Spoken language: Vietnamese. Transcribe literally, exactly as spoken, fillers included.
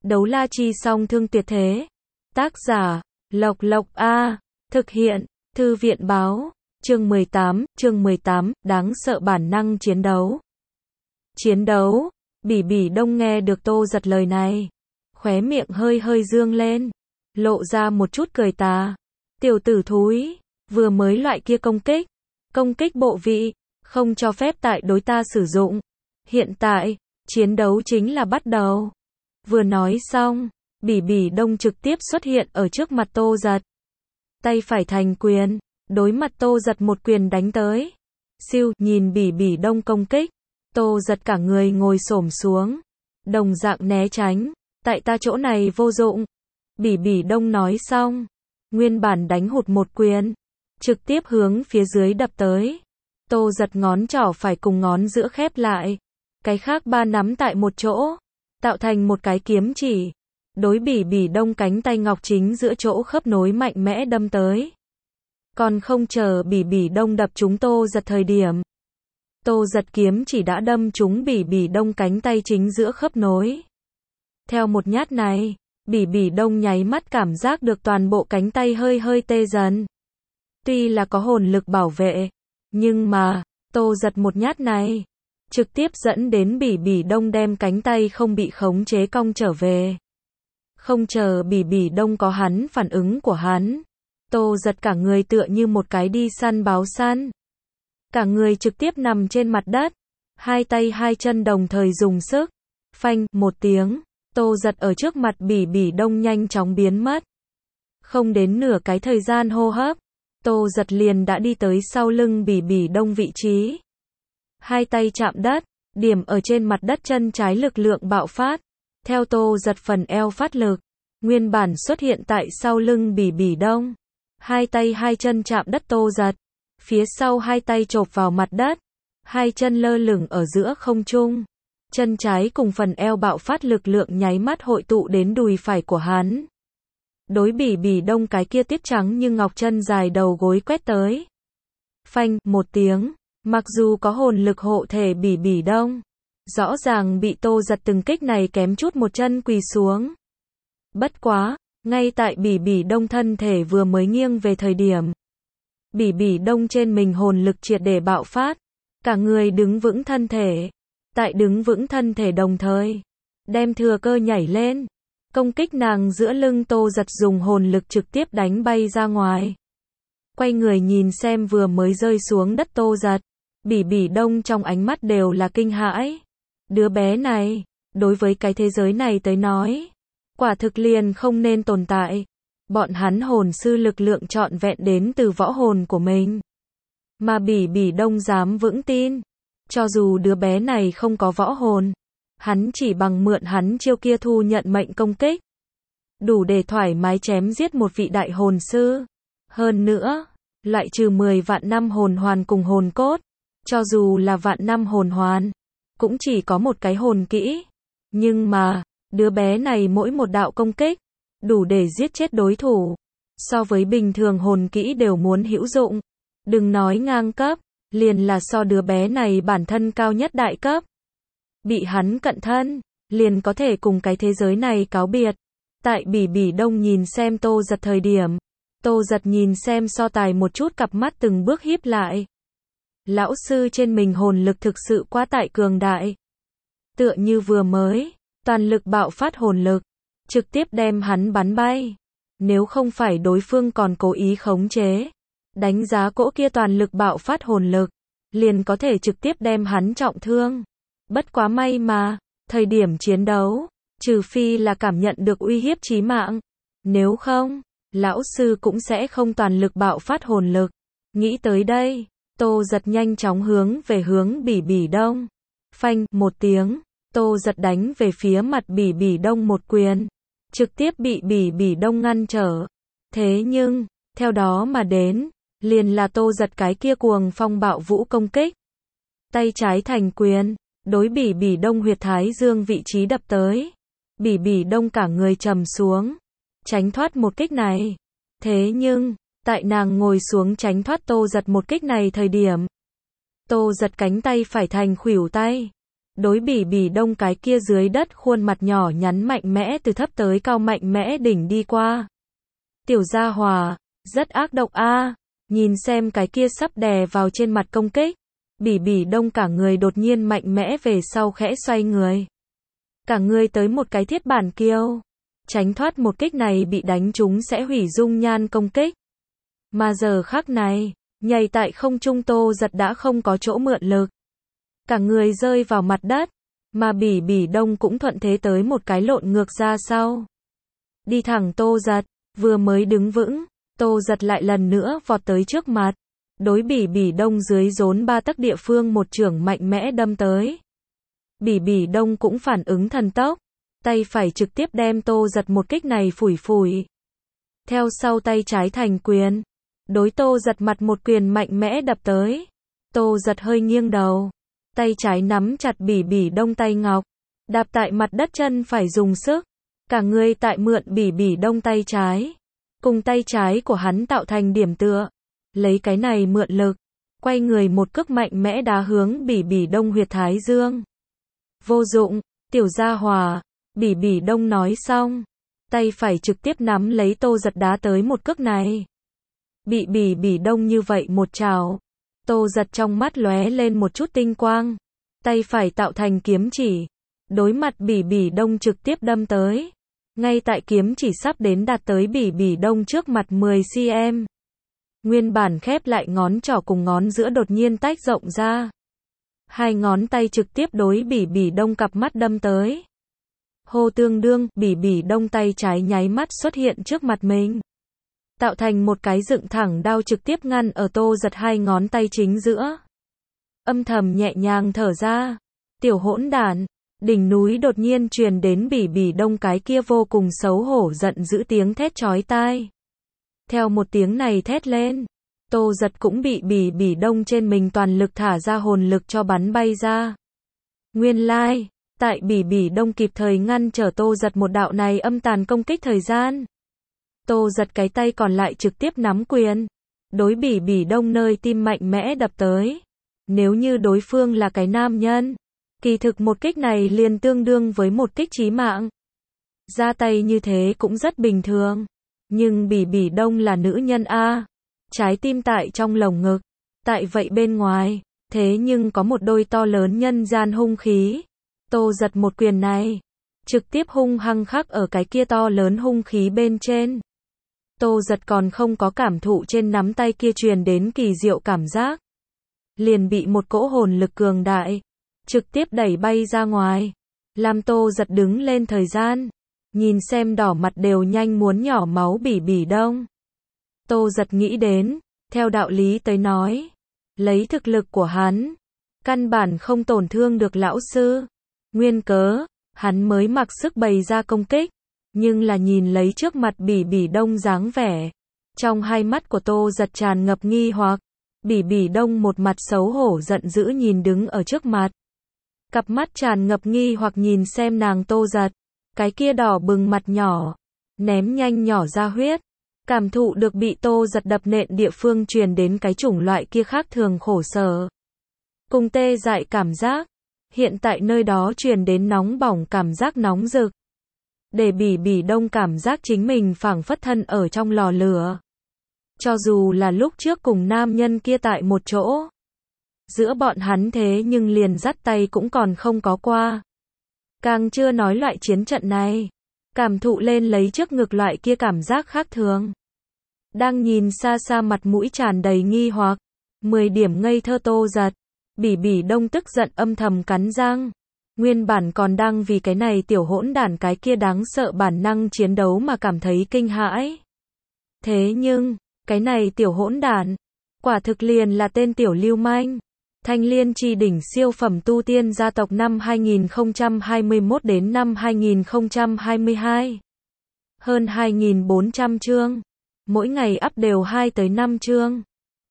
Đấu la chi song thương tuyệt thế. Tác giả, Lộc Lộc A. Thực hiện, Thư viện báo. Chương mười tám, chương mười tám, đáng sợ bản năng chiến đấu. Chiến đấu, Bỉ Bỉ Đông nghe được Tô Giật lời này. Khóe miệng hơi hơi dương lên. Lộ ra một chút cười tà. Tiểu tử thúi, vừa mới loại kia công kích. Công kích bộ vị, không cho phép tại đối ta sử dụng. Hiện tại, chiến đấu chính là bắt đầu. Vừa nói xong, Bỉ Bỉ Đông trực tiếp xuất hiện ở trước mặt Tô Giật. Tay phải thành quyền, đối mặt Tô Giật một quyền đánh tới. Siêu, nhìn Bỉ Bỉ Đông công kích, Tô Giật cả người ngồi xổm xuống, đồng dạng né tránh, tại ta chỗ này vô dụng. Bỉ Bỉ Đông nói xong, nguyên bản đánh hụt một quyền, trực tiếp hướng phía dưới đập tới. Tô Giật ngón trỏ phải cùng ngón giữa khép lại, cái khác ba nắm tại một chỗ, tạo thành một cái kiếm chỉ. Đối Bỉ Bỉ Đông cánh tay ngọc chính giữa chỗ khớp nối mạnh mẽ đâm tới. Còn không chờ Bỉ Bỉ Đông đập trúng Tô Giật thời điểm, Tô Giật kiếm chỉ đã đâm trúng Bỉ Bỉ Đông cánh tay chính giữa khớp nối. Theo một nhát này, Bỉ Bỉ Đông nháy mắt cảm giác được toàn bộ cánh tay hơi hơi tê dần. Tuy là có hồn lực bảo vệ, nhưng mà, Tô Giật một nhát này, trực tiếp dẫn đến Bỉ Bỉ Đông đem cánh tay không bị khống chế cong trở về. Không chờ Bỉ Bỉ Đông có hắn phản ứng của hắn, Tô Giật cả người tựa như một cái đi săn báo săn. Cả người trực tiếp nằm trên mặt đất, hai tay hai chân đồng thời dùng sức. Phanh, một tiếng, Tô Giật ở trước mặt Bỉ Bỉ Đông nhanh chóng biến mất. Không đến nửa cái thời gian hô hấp, Tô Giật liền đã đi tới sau lưng Bỉ Bỉ Đông vị trí. Hai tay chạm đất, điểm ở trên mặt đất chân trái lực lượng bạo phát. Theo Tô Giật phần eo phát lực, nguyên bản xuất hiện tại sau lưng Bỉ Bỉ Đông. Hai tay hai chân chạm đất Tô Giật, phía sau hai tay chộp vào mặt đất, hai chân lơ lửng ở giữa không trung. Chân trái cùng phần eo bạo phát lực lượng nháy mắt hội tụ đến đùi phải của hắn. Đối Bỉ Bỉ Đông cái kia tuyết trắng như ngọc chân dài đầu gối quét tới. Phanh, một tiếng, mặc dù có hồn lực hộ thể Bỉ Bỉ Đông, rõ ràng bị Tô Giật từng kích này kém chút một chân quỳ xuống. Bất quá, ngay tại Bỉ Bỉ Đông thân thể vừa mới nghiêng về thời điểm, Bỉ Bỉ Đông trên mình hồn lực triệt để bạo phát, cả người đứng vững thân thể. Tại đứng vững thân thể đồng thời, đem thừa cơ nhảy lên, công kích nàng giữa lưng. Tô Giật dùng hồn lực trực tiếp đánh bay ra ngoài. Quay người nhìn xem vừa mới rơi xuống đất Tô Giật, Bỉ Bỉ Đông trong ánh mắt đều là kinh hãi. Đứa bé này, đối với cái thế giới này tới nói, quả thực liền không nên tồn tại. Bọn hắn hồn sư lực lượng trọn vẹn đến từ võ hồn của mình. Mà Bỉ Bỉ Đông dám vững tin, cho dù đứa bé này không có võ hồn, hắn chỉ bằng mượn hắn chiêu kia thu nhận mệnh công kích, đủ để thoải mái chém giết một vị đại hồn sư. Hơn nữa, loại trừ mười vạn năm hồn hoàn cùng hồn cốt, cho dù là vạn năm hồn hoàn, cũng chỉ có một cái hồn kỹ. Nhưng mà, đứa bé này mỗi một đạo công kích, đủ để giết chết đối thủ. So với bình thường hồn kỹ đều muốn hữu dụng. Đừng nói ngang cấp, liền là so đứa bé này bản thân cao nhất đại cấp. Bị hắn cận thân, liền có thể cùng cái thế giới này cáo biệt. Tại Bỉ Bỉ Đông nhìn xem Tô Giật thời điểm, Tô Giật nhìn xem so tài một chút cặp mắt từng bước híp lại. Lão sư trên mình hồn lực thực sự quá tại cường đại. Tựa như vừa mới, toàn lực bạo phát hồn lực, trực tiếp đem hắn bắn bay. Nếu không phải đối phương còn cố ý khống chế, đánh giá cỗ kia toàn lực bạo phát hồn lực, liền có thể trực tiếp đem hắn trọng thương. Bất quá may mà, thời điểm chiến đấu, trừ phi là cảm nhận được uy hiếp chí mạng, nếu không, lão sư cũng sẽ không toàn lực bạo phát hồn lực. Nghĩ tới đây, Tô Giật nhanh chóng hướng về hướng Bỉ Bỉ Đông. Phanh, một tiếng, Tô Giật đánh về phía mặt Bỉ Bỉ Đông một quyền, trực tiếp bị Bỉ Bỉ Đông ngăn trở. Thế nhưng, theo đó mà đến, liền là Tô Giật cái kia cuồng phong bạo vũ công kích. Tay trái thành quyền, đối Bỉ Bỉ Đông huyệt thái dương vị trí đập tới. Bỉ Bỉ Đông cả người trầm xuống, tránh thoát một kích này. Thế nhưng, tại nàng ngồi xuống tránh thoát Tô Giật một kích này thời điểm, Tô Giật cánh tay phải thành khuỷu tay, đối Bỉ Bỉ Đông cái kia dưới đất khuôn mặt nhỏ nhắn mạnh mẽ từ thấp tới cao mạnh mẽ đỉnh đi qua. Tiểu gia hòa, rất ác độc a. Nhìn xem cái kia sắp đè vào trên mặt công kích, Bỉ Bỉ Đông cả người đột nhiên mạnh mẽ về sau khẽ xoay người. Cả người tới một cái thiết bản kiêu, tránh thoát một kích này bị đánh trúng sẽ hủy dung nhan công kích. Mà giờ khắc này, nhảy tại không trung Tô Giật đã không có chỗ mượn lực. Cả người rơi vào mặt đất, mà Bỉ Bỉ Đông cũng thuận thế tới một cái lộn ngược ra sau. Đi thẳng Tô Giật, vừa mới đứng vững, Tô Giật lại lần nữa vọt tới trước mặt. Đối Bỉ Bỉ Đông dưới rốn ba tấc địa phương một chưởng mạnh mẽ đâm tới. Bỉ Bỉ Đông cũng phản ứng thần tốc, tay phải trực tiếp đem Tô Giật một kích này phủi phủi. Theo sau tay trái thành quyền, đối Tô Giật mặt một quyền mạnh mẽ đập tới. Tô Giật hơi nghiêng đầu, tay trái nắm chặt Bỉ Bỉ Đông tay ngọc, đạp tại mặt đất chân phải dùng sức, cả người tại mượn Bỉ Bỉ Đông tay trái, cùng tay trái của hắn tạo thành điểm tựa, lấy cái này mượn lực, quay người một cước mạnh mẽ đá hướng Bỉ Bỉ Đông huyệt thái dương. Vô dụng, tiểu gia hòa, Bỉ Bỉ Đông nói xong, tay phải trực tiếp nắm lấy Tô Giật đá tới một cước này. Bị Bỉ Bỉ Đông như vậy một trào, Tô Giật trong mắt lóe lên một chút tinh quang, tay phải tạo thành kiếm chỉ, đối mặt Bỉ Bỉ Đông trực tiếp đâm tới. Ngay tại kiếm chỉ sắp đến đạt tới Bỉ Bỉ Đông trước mặt mười xăng-ti-mét. Nguyên bản khép lại ngón trỏ cùng ngón giữa đột nhiên tách rộng ra. Hai ngón tay trực tiếp đối Bỉ Bỉ Đông cặp mắt đâm tới. Hô tương đương, Bỉ Bỉ Đông tay trái nháy mắt xuất hiện trước mặt mình. Tạo thành một cái dựng thẳng đao trực tiếp ngăn ở Tô Giật hai ngón tay chính giữa. Âm thầm nhẹ nhàng thở ra. Tiểu hỗn đản. Đỉnh núi đột nhiên truyền đến Bỉ Bỉ Đông cái kia vô cùng xấu hổ giận dữ tiếng thét chói tai. Theo một tiếng này thét lên, Tô Giật cũng bị Bỉ Bỉ Đông trên mình toàn lực thả ra hồn lực cho bắn bay ra. Nguyên lai, like, tại Bỉ Bỉ Đông kịp thời ngăn trở Tô Giật một đạo này âm tàn công kích thời gian. Tô Giật cái tay còn lại trực tiếp nắm quyền, đối Bỉ Bỉ Đông nơi tim mạnh mẽ đập tới. Nếu như đối phương là cái nam nhân, kỳ thực một kích này liền tương đương với một kích chí mạng. Ra tay như thế cũng rất bình thường. Nhưng Bỉ Bỉ Đông là nữ nhân a, trái tim tại trong lồng ngực, tại vậy bên ngoài, thế nhưng có một đôi to lớn nhân gian hung khí. Tô Giật một quyền này, trực tiếp hung hăng khắc ở cái kia to lớn hung khí bên trên. Tô Giật còn không có cảm thụ trên nắm tay kia truyền đến kỳ diệu cảm giác, liền bị một cỗ hồn lực cường đại trực tiếp đẩy bay ra ngoài, làm Tô Giật đứng lên thời gian, nhìn xem đỏ mặt đều nhanh muốn nhỏ máu Bỉ Bỉ Đông. Tô Giật nghĩ đến, theo đạo lý tới nói, lấy thực lực của hắn, căn bản không tổn thương được lão sư. Nguyên cớ, hắn mới mặc sức bày ra công kích, nhưng là nhìn lấy trước mặt Bỉ Bỉ Đông dáng vẻ, trong hai mắt của Tô Giật tràn ngập nghi hoặc. Bỉ Bỉ Đông một mặt xấu hổ giận dữ nhìn đứng ở trước mặt, cặp mắt tràn ngập nghi hoặc nhìn xem nàng Tô Giật, cái kia đỏ bừng mặt nhỏ, ném nhanh nhỏ ra huyết, cảm thụ được bị Tô Giật đập nện địa phương truyền đến cái chủng loại kia khác thường khổ sở, cùng tê dại cảm giác, hiện tại nơi đó truyền đến nóng bỏng cảm giác nóng rực, để Bỉ Bỉ Đông cảm giác chính mình phảng phất thân ở trong lò lửa. Cho dù là lúc trước cùng nam nhân kia tại một chỗ, giữa bọn hắn thế nhưng liền dắt tay cũng còn không có qua. Càng chưa nói loại chiến trận này, cảm thụ lên lấy trước ngực loại kia cảm giác khác thường. Đang nhìn xa xa mặt mũi tràn đầy nghi hoặc, mười điểm ngây thơ Tô Giật, Bỉ Bỉ Đông tức giận âm thầm cắn răng. Nguyên bản còn đang vì cái này tiểu hỗn đản cái kia đáng sợ bản năng chiến đấu mà cảm thấy kinh hãi. Thế nhưng, cái này tiểu hỗn đản, quả thực liền là tên tiểu lưu manh. Thanh Liên Chi đỉnh siêu phẩm tu tiên gia tộc năm hai nghìn không trăm hai mươi mốt đến năm hai nghìn không trăm hai mươi hai. Hơn hai nghìn bốn trăm chương. Mỗi ngày up đều hai tới năm chương.